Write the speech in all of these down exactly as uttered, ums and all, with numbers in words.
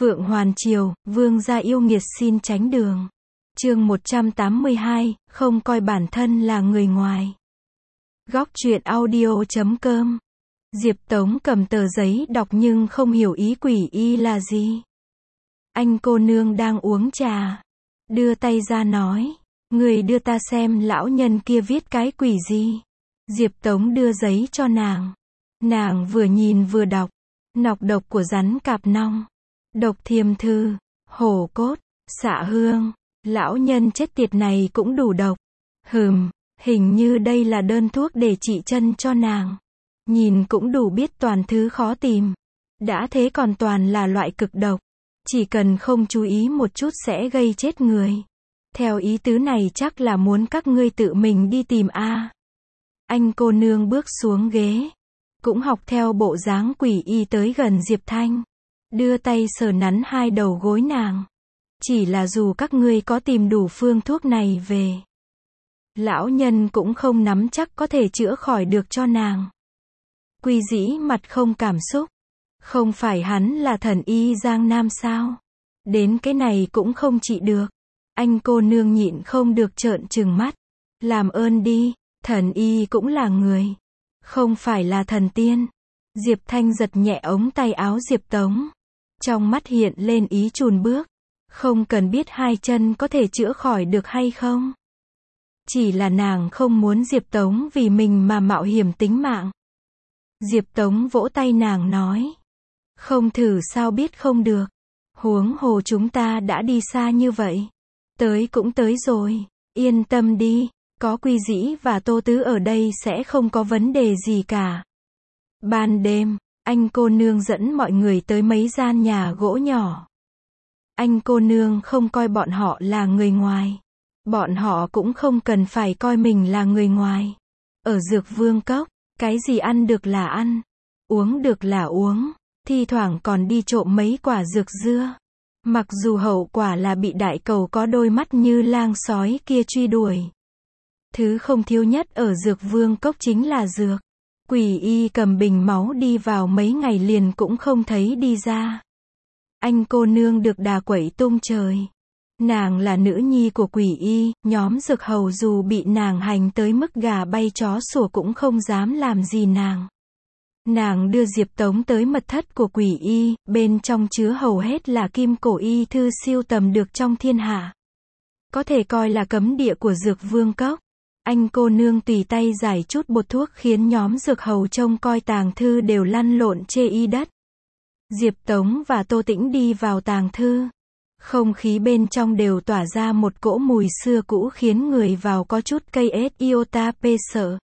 Phượng Hoàn Triều, vương gia yêu nghiệt xin tránh đường. Chương một trăm tám mươi hai, không coi bản thân là người ngoài. Góc truyện audio chấm com. Diệp Tống cầm tờ giấy đọc nhưng không hiểu ý quỷ y là gì. Anh cô nương đang uống trà, đưa tay ra nói, người đưa ta xem lão nhân kia viết cái quỷ gì. Diệp Tống đưa giấy cho nàng. Nàng vừa nhìn vừa đọc. Nọc độc của rắn cạp nong, độc thiềm thư, hổ cốt, xạ hương. Lão nhân chết tiệt này cũng đủ độc. Hừm, hình như đây là đơn thuốc để trị chân cho nàng. Nhìn cũng đủ biết toàn thứ khó tìm. Đã thế còn toàn là loại cực độc. Chỉ cần không chú ý một chút sẽ gây chết người. Theo ý tứ này chắc là muốn các ngươi tự mình đi tìm a. Anh cô nương bước xuống ghế, cũng học theo bộ dáng quỷ y tới gần Diệp Thanh, đưa tay sờ nắn hai đầu gối nàng. Chỉ là dù các ngươi có tìm đủ phương thuốc này về, lão nhân cũng không nắm chắc có thể chữa khỏi được cho nàng. Quy Dĩ mặt không cảm xúc. Không phải hắn là thần y Giang Nam sao? Đến cái này cũng không trị được. Anh cô nương nhịn không được trợn trừng mắt. Làm ơn đi, thần y cũng là người, không phải là thần tiên. Diệp Thanh giật nhẹ ống tay áo Diệp Tống. Trong mắt hiện lên ý chùn bước. Không cần biết hai chân có thể chữa khỏi được hay không. Chỉ là nàng không muốn Diệp Tống vì mình mà mạo hiểm tính mạng. Diệp Tống vỗ tay nàng nói, không thử sao biết không được. Huống hồ chúng ta đã đi xa như vậy. Tới cũng tới rồi. Yên tâm đi, có Quy Dĩ và Tô Tứ ở đây sẽ không có vấn đề gì cả. Ban đêm, anh cô nương dẫn mọi người tới mấy gian nhà gỗ nhỏ. Anh cô nương không coi bọn họ là người ngoài. Bọn họ cũng không cần phải coi mình là người ngoài. Ở Dược Vương Cốc, cái gì ăn được là ăn, uống được là uống, thi thoảng còn đi trộm mấy quả dược dưa. Mặc dù hậu quả là bị đại cầu có đôi mắt như lang sói kia truy đuổi. Thứ không thiếu nhất ở Dược Vương Cốc chính là dược. Quỷ y cầm bình máu đi vào mấy ngày liền cũng không thấy đi ra. Anh cô nương được đà quẩy tung trời. Nàng là nữ nhi của quỷ y, nhóm dược hầu dù bị nàng hành tới mức gà bay chó sủa cũng không dám làm gì nàng. Nàng đưa Diệp Tống tới mật thất của quỷ y, bên trong chứa hầu hết là kim cổ y thư siêu tầm được trong thiên hạ. Có thể coi là cấm địa của Dược Vương Cốc. Anh cô nương tùy tay giải chút bột thuốc khiến nhóm dược hầu trông coi tàng thư đều lăn lộn chê y đất. Diệp Tống và Tô Tĩnh đi vào tàng thư. Không khí bên trong đều tỏa ra một cỗ mùi xưa cũ khiến người vào có chút cây ết iota pê sợ.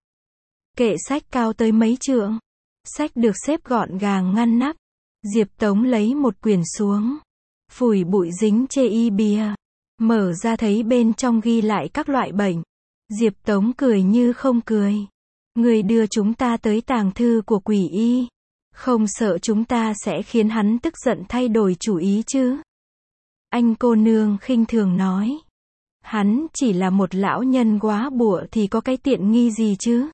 Kệ sách cao tới mấy trượng. Sách được xếp gọn gàng ngăn nắp. Diệp Tống lấy một quyển xuống. Phủi bụi dính chê y bìa. Mở ra thấy bên trong ghi lại các loại bệnh. Diệp Tống cười như không cười. Người đưa chúng ta tới tàng thư của quỷ y. Không sợ chúng ta sẽ khiến hắn tức giận thay đổi chủ ý chứ? Anh cô nương khinh thường nói. Hắn chỉ là một lão nhân góa bụa thì có cái tiện nghi gì chứ?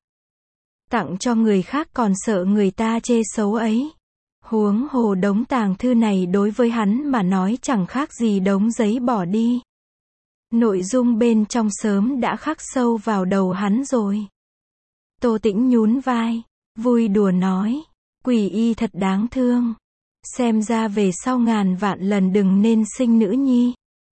Tặng cho người khác còn sợ người ta chê xấu ấy. Huống hồ đống tàng thư này đối với hắn mà nói chẳng khác gì đống giấy bỏ đi. Nội dung bên trong sớm đã khắc sâu vào đầu hắn rồi. Tô Tĩnh nhún vai, vui đùa nói, quỷ y thật đáng thương. Xem ra về sau ngàn vạn lần đừng nên sinh nữ nhi.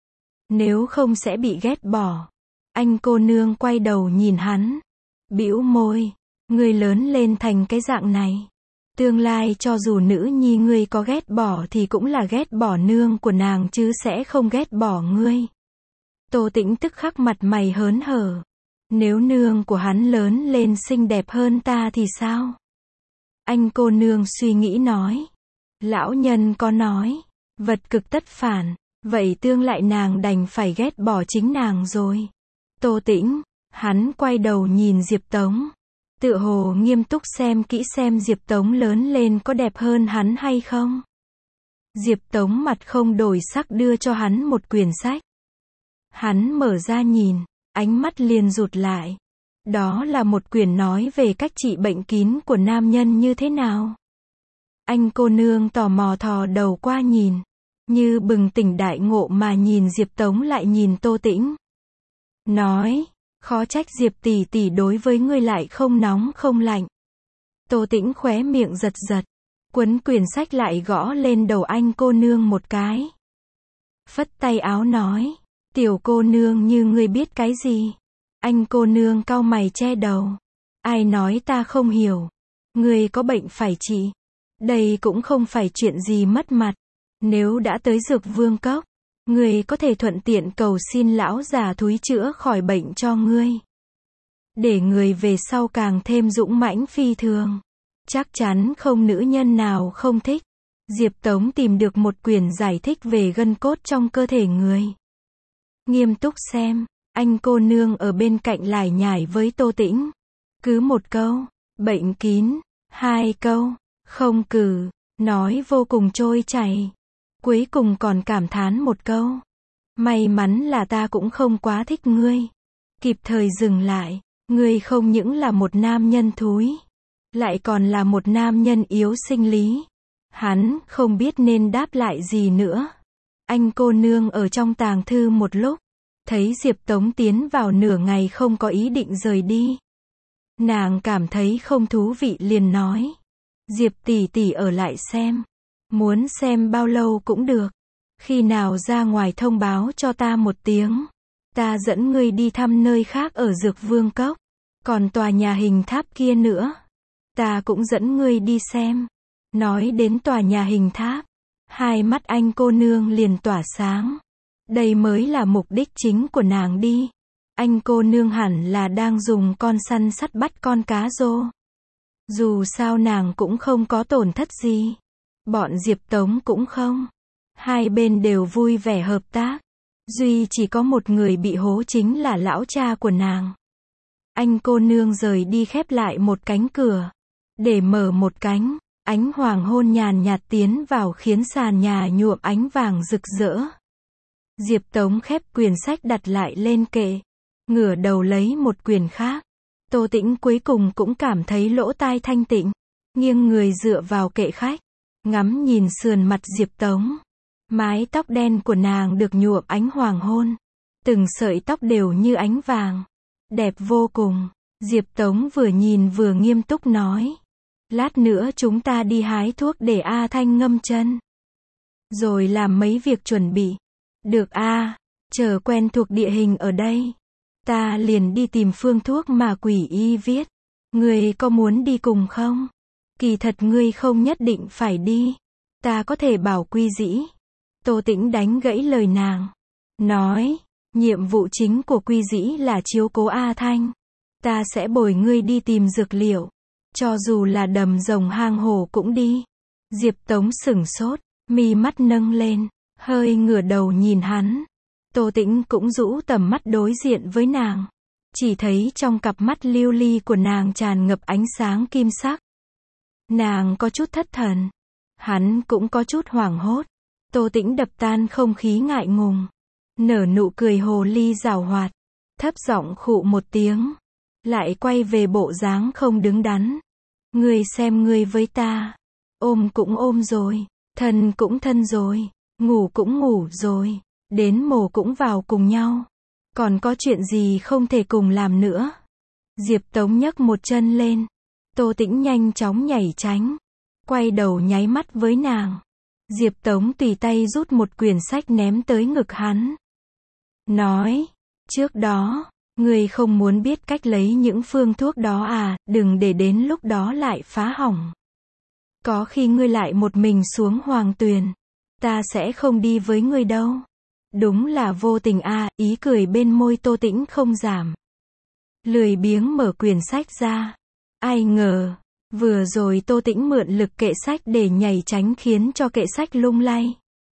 Nếu không sẽ bị ghét bỏ. Anh cô nương quay đầu nhìn hắn. Bĩu môi. Ngươi lớn lên thành cái dạng này. Tương lai cho dù nữ nhi ngươi có ghét bỏ thì cũng là ghét bỏ nương của nàng chứ sẽ không ghét bỏ ngươi. Tô Tĩnh tức khắc mặt mày hớn hở. Nếu nương của hắn lớn lên xinh đẹp hơn ta thì sao? Anh cô nương suy nghĩ nói. Lão nhân có nói, vật cực tất phản, vậy tương lại nàng đành phải ghét bỏ chính nàng rồi. Tô Tĩnh, hắn quay đầu nhìn Diệp Tống. Tựa hồ nghiêm túc xem kỹ xem Diệp Tống lớn lên có đẹp hơn hắn hay không. Diệp Tống mặt không đổi sắc đưa cho hắn một quyển sách. Hắn mở ra nhìn, ánh mắt liền rụt lại. Đó là một quyển nói về cách trị bệnh kín của nam nhân như thế nào. Anh cô nương tò mò thò đầu qua nhìn. như bừng tỉnh đại ngộ mà nhìn Diệp Tống lại nhìn Tô Tĩnh. Nói, khó trách Diệp tỷ tỷ đối với ngươi lại không nóng không lạnh. Tô Tĩnh khóe miệng giật giật, quấn quyển sách lại gõ lên đầu anh cô nương một cái. Phất tay áo nói, tiểu cô nương như ngươi biết cái gì? Anh cô nương cau mày che đầu. Ai nói ta không hiểu? Ngươi có bệnh phải trị. Đây cũng không phải chuyện gì mất mặt. Nếu đã tới Dược Vương Cốc, ngươi có thể thuận tiện cầu xin lão già thúi chữa khỏi bệnh cho ngươi. Để người về sau càng thêm dũng mãnh phi thường. Chắc chắn không nữ nhân nào không thích. Diệp Tống tìm được một quyển giải thích về gân cốt trong cơ thể người. Nghiêm túc xem, anh cô nương ở bên cạnh lải nhải với Tô Tĩnh. Cứ một câu, bệnh kín, hai câu, không cử, nói vô cùng trôi chảy. Cuối cùng còn cảm thán một câu. May mắn là ta cũng không quá thích ngươi. Kịp thời dừng lại, ngươi không những là một nam nhân thúi, lại còn là một nam nhân yếu sinh lý. Hắn không biết nên đáp lại gì nữa. Anh cô nương ở trong tàng thư một lúc, thấy Diệp Tống tiến vào nửa ngày không có ý định rời đi. Nàng cảm thấy không thú vị liền nói. Diệp tỷ tỷ ở lại xem. Muốn xem bao lâu cũng được. Khi nào ra ngoài thông báo cho ta một tiếng. Ta dẫn ngươi đi thăm nơi khác ở Dược Vương Cốc. Còn tòa nhà hình tháp kia nữa. Ta cũng dẫn ngươi đi xem. Nói đến tòa nhà hình tháp. Hai mắt anh cô nương liền tỏa sáng. Đây mới là mục đích chính của nàng đi. Anh cô nương hẳn là đang dùng con săn sắt bắt con cá rô. Dù sao nàng cũng không có tổn thất gì. Bọn Diệp Tống cũng không. Hai bên đều vui vẻ hợp tác. Duy chỉ có một người bị hố chính là lão cha của nàng. Anh cô nương rời đi khép lại một cánh cửa. Để mở một cánh, ánh hoàng hôn nhàn nhạt tiến vào khiến sàn nhà nhuộm ánh vàng rực rỡ. Diệp Tống khép quyển sách đặt lại lên kệ. Ngửa đầu lấy một quyển khác. Tô Tĩnh cuối cùng cũng cảm thấy lỗ tai thanh tịnh. Nghiêng người dựa vào kệ khách. Ngắm nhìn sườn mặt Diệp Tống. Mái tóc đen của nàng được nhuộm ánh hoàng hôn. Từng sợi tóc đều như ánh vàng. Đẹp vô cùng. Diệp Tống vừa nhìn vừa nghiêm túc nói. Lát nữa chúng ta đi hái thuốc để A Thanh ngâm chân. Rồi làm mấy việc chuẩn bị. Được a, chờ quen thuộc địa hình ở đây. Ta liền đi tìm phương thuốc mà quỷ y viết. Ngươi có muốn đi cùng không? Kỳ thật ngươi không nhất định phải đi. Ta có thể bảo Quy Dĩ. Tô Tĩnh đánh gãy lời nàng. Nói, nhiệm vụ chính của Quy Dĩ là chiếu cố A Thanh. Ta sẽ bồi ngươi đi tìm dược liệu. Cho dù là đầm rồng hang hổ cũng đi. Diệp Tống sửng sốt, mi mắt nâng lên, hơi ngửa đầu nhìn hắn. Tô Tĩnh cũng rũ tầm mắt đối diện với nàng. Chỉ thấy trong cặp mắt lưu ly của nàng tràn ngập ánh sáng kim sắc. Nàng có chút thất thần. Hắn cũng có chút hoảng hốt. Tô Tĩnh đập tan không khí ngại ngùng. Nở nụ cười hồ ly giảo hoạt. Thấp giọng khụ một tiếng. Lại quay về bộ dáng không đứng đắn. Ngươi xem ngươi với ta. Ôm cũng ôm rồi. Thân cũng thân rồi. Ngủ cũng ngủ rồi. Đến mồ cũng vào cùng nhau. Còn có chuyện gì không thể cùng làm nữa. Diệp Tống nhấc một chân lên. Tô Tĩnh nhanh chóng nhảy tránh. Quay đầu nháy mắt với nàng. Diệp Tống tùy tay rút một quyển sách ném tới ngực hắn. Nói. Trước đó, ngươi không muốn biết cách lấy những phương thuốc đó à, đừng để đến lúc đó lại phá hỏng. Có khi ngươi lại một mình xuống hoàng tuyền. Ta sẽ không đi với ngươi đâu. Đúng là vô tình a, à, ý cười bên môi Tô Tĩnh không giảm. Lười biếng mở quyển sách ra. Ai ngờ, vừa rồi Tô Tĩnh mượn lực kệ sách để nhảy tránh khiến cho kệ sách lung lay.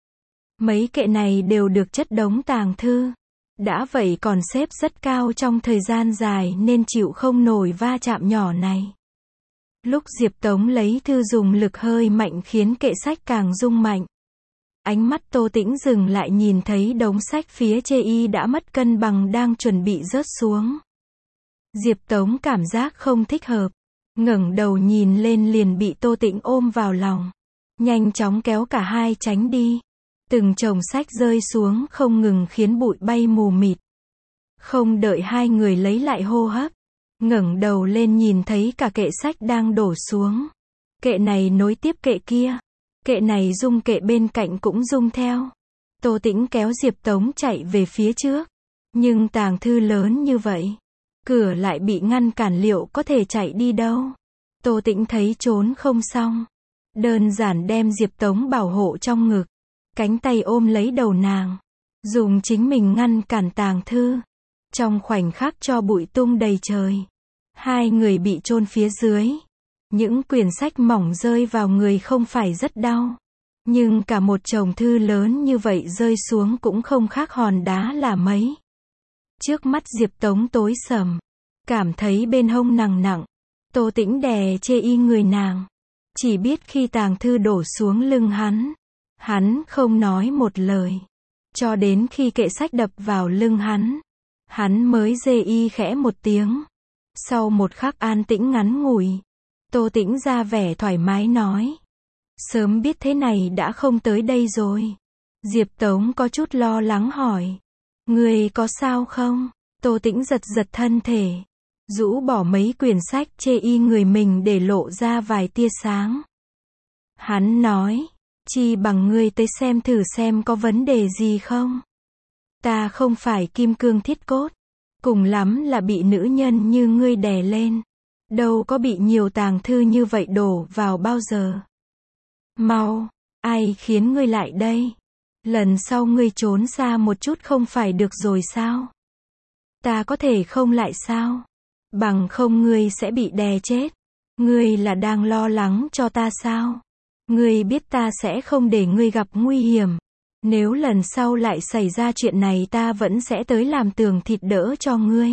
Mấy kệ này đều được chất đống tàng thư. Đã vậy còn xếp rất cao trong thời gian dài nên chịu không nổi va chạm nhỏ này. Lúc Diệp Tống lấy thư dùng lực hơi mạnh khiến kệ sách càng rung mạnh. Ánh mắt Tô Tĩnh dừng lại nhìn thấy đống sách phía chê y đã mất cân bằng đang chuẩn bị rớt xuống. Diệp Tống cảm giác không thích hợp. Ngẩng đầu nhìn lên liền bị Tô Tĩnh ôm vào lòng. Nhanh chóng kéo cả hai tránh đi. Từng chồng sách rơi xuống không ngừng khiến bụi bay mù mịt. Không đợi hai người lấy lại hô hấp, ngẩng đầu lên nhìn thấy cả kệ sách đang đổ xuống. Kệ này nối tiếp kệ kia. Kệ này rung, kệ bên cạnh cũng rung theo. Tô Tĩnh kéo Diệp Tống chạy về phía trước. Nhưng tàng thư lớn như vậy, cửa lại bị ngăn cản, liệu có thể chạy đi đâu. Tô Tĩnh thấy trốn không xong, đơn giản đem Diệp Tống bảo hộ trong ngực, cánh tay ôm lấy đầu nàng, dùng chính mình ngăn cản tàng thư. Trong khoảnh khắc cho bụi tung đầy trời, hai người bị chôn phía dưới. Những quyển sách mỏng rơi vào người không phải rất đau, nhưng cả một chồng thư lớn như vậy rơi xuống cũng không khác hòn đá là mấy. Trước mắt Diệp Tống tối sầm, cảm thấy bên hông nặng nặng. Tô Tĩnh đè chê y người nàng, chỉ biết khi tàng thư đổ xuống lưng hắn, hắn không nói một lời, cho đến khi kệ sách đập vào lưng hắn, hắn mới dê y khẽ một tiếng. Sau một khắc an tĩnh ngắn ngủi, Tô Tĩnh ra vẻ thoải mái nói, sớm biết thế này đã không tới đây rồi. Diệp Tống có chút lo lắng hỏi, người có sao không? Tô Tĩnh giật giật thân thể, rũ bỏ mấy quyển sách chê y người mình để lộ ra vài tia sáng. Hắn nói, chi bằng ngươi tới xem thử xem có vấn đề gì không. Ta không phải kim cương thiết cốt, cùng lắm là bị nữ nhân như ngươi đè lên, đâu có bị nhiều tàng thư như vậy đổ vào bao giờ. Mau, ai khiến ngươi lại đây? Lần sau ngươi trốn xa một chút không phải được rồi sao? Ta có thể không lại sao? Bằng không ngươi sẽ bị đè chết. Ngươi là đang lo lắng cho ta sao? Ngươi biết ta sẽ không để ngươi gặp nguy hiểm. Nếu lần sau lại xảy ra chuyện này ta vẫn sẽ tới làm tường thịt đỡ cho ngươi.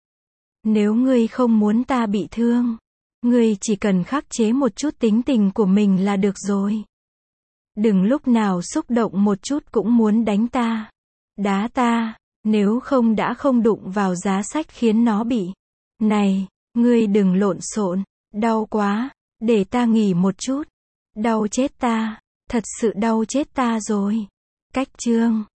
Nếu ngươi không muốn ta bị thương, ngươi chỉ cần khắc chế một chút tính tình của mình là được rồi. Đừng lúc nào xúc động một chút cũng muốn đánh ta, đá ta, nếu không đã không đụng vào giá sách khiến nó bị. Này, ngươi đừng lộn xộn, đau quá, để ta nghỉ một chút. Đau chết ta, thật sự đau chết ta rồi. Cách chương